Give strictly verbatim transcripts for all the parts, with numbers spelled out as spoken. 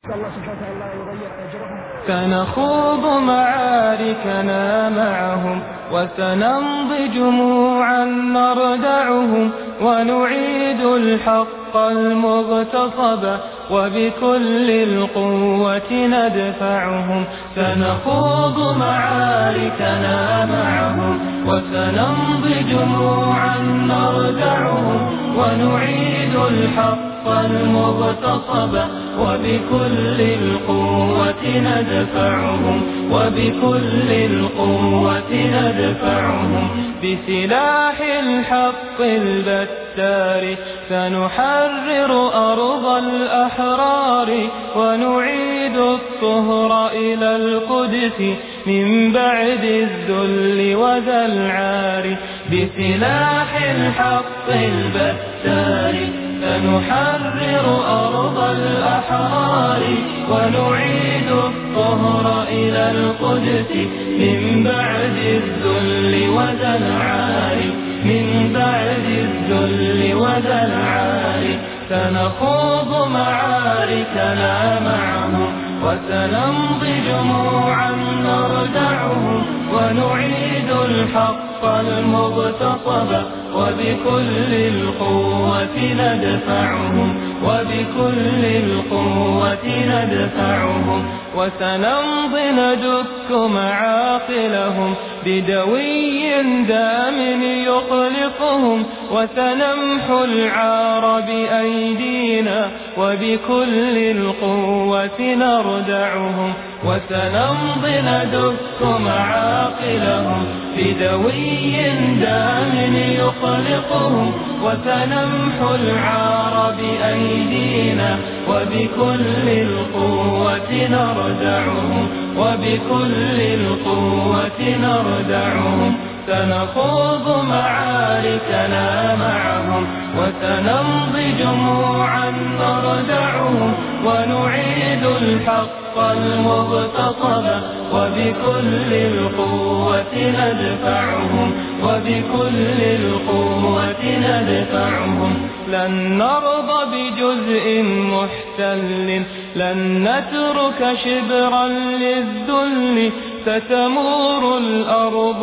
الله سبحانه وتعالى يضيع أجرهم. سنخوض معاركنا معهم وسنمضي جموعا نردعهم ونعيد الحق المغتصب وبكل القوة ندفعهم. سنخوض معاركنا معهم وسنمضي جموعا نردعهم ونعيد الحق المغتصب وبكل القوة ندفعهم وبكل القوة ندفعهم. بسلاح الحق البتار سنحرر أرض الأحرار ونعيد الطهر إلى القدس من بعد الذل وذا العار. بسلاح الحق البتار سنحرر أرض الأحرار ونعيد الطهر إلى القدس من بعد الذل وذا العار من بعد الذل وذا العار. سنخوض معاركنا معهم وسنمضي جموعا نردعهم ونعيد الحق المغتصب وبكل القوة ندفعهم وبكل القوة ندفعهم. وسنمضي ندك معاقلهم بدوي دام يقلقهم وسنمحو العار بأيدينا وبكل القوة نردعهم. وسنمضي ندك معاقلهم بدوي دام يقلقهم وسنمحو العار بأيدينا وبكل القوة نردعهم وبكل القوة نردعهم. سنخوض معاركنا معهم وسنمضي جموعا نردعهم ونعيد الحق المغتصب وبكل القوة ندفعهم وبكل القوة ندفعهم. لن نرضى بجزء محتل لن نترك شبرا للذل ستمور الأرض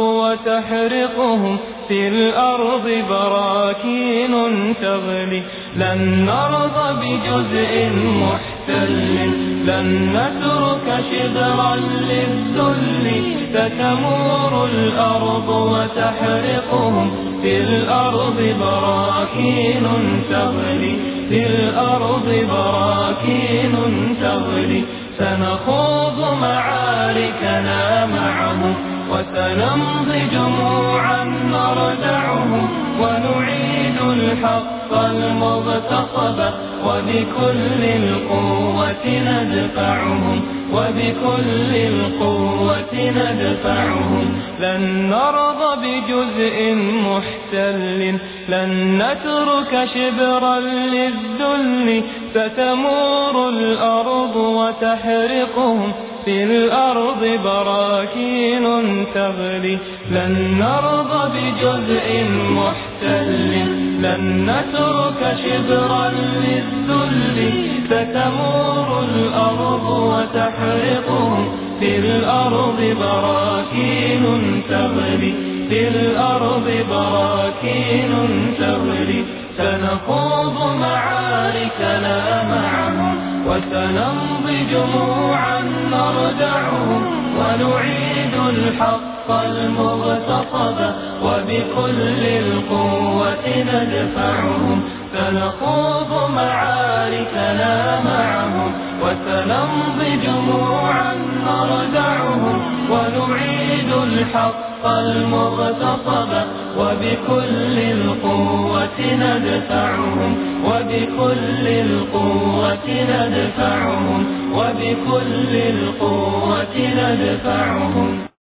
وتحرقهم في الأرض براكين تغلي. لن نرضى بجزء محتل لن نترك شبرا للذل ستمور الأرض وتحرقهم في الأرض براكين تغلي في الأرض براكين تغلي. سنخوض معاركنا معهم وسنمضي جموعا نردعهم ونعيد الحق المغتصب وبكل القوة ندفعهم وبكل القوة ندفعهم. لن نرضى بجزء محتل لن نترك شبرا للذل ستمور الأرض وتحرقهم في الأرض براكين تغلي. لن نرضى بجزء محتل لن نترك شبرا للذل ستمور الأرض وتحرقهم في الأرض براكين تغلي في الأرض براكين تغلي. سنخوض معاركنا معهم وسنمضي جموعا نردعهم ونعيد الحق المغتصب وبكل القوة ندفعهم. سنخوض معاركنا معهم وسنمضي جموعا نردعهم ونعيد الحق المغتصب وبكل القوة ندفعهم وبكل القوة ندفعهم وبكل القوة ندفعهم.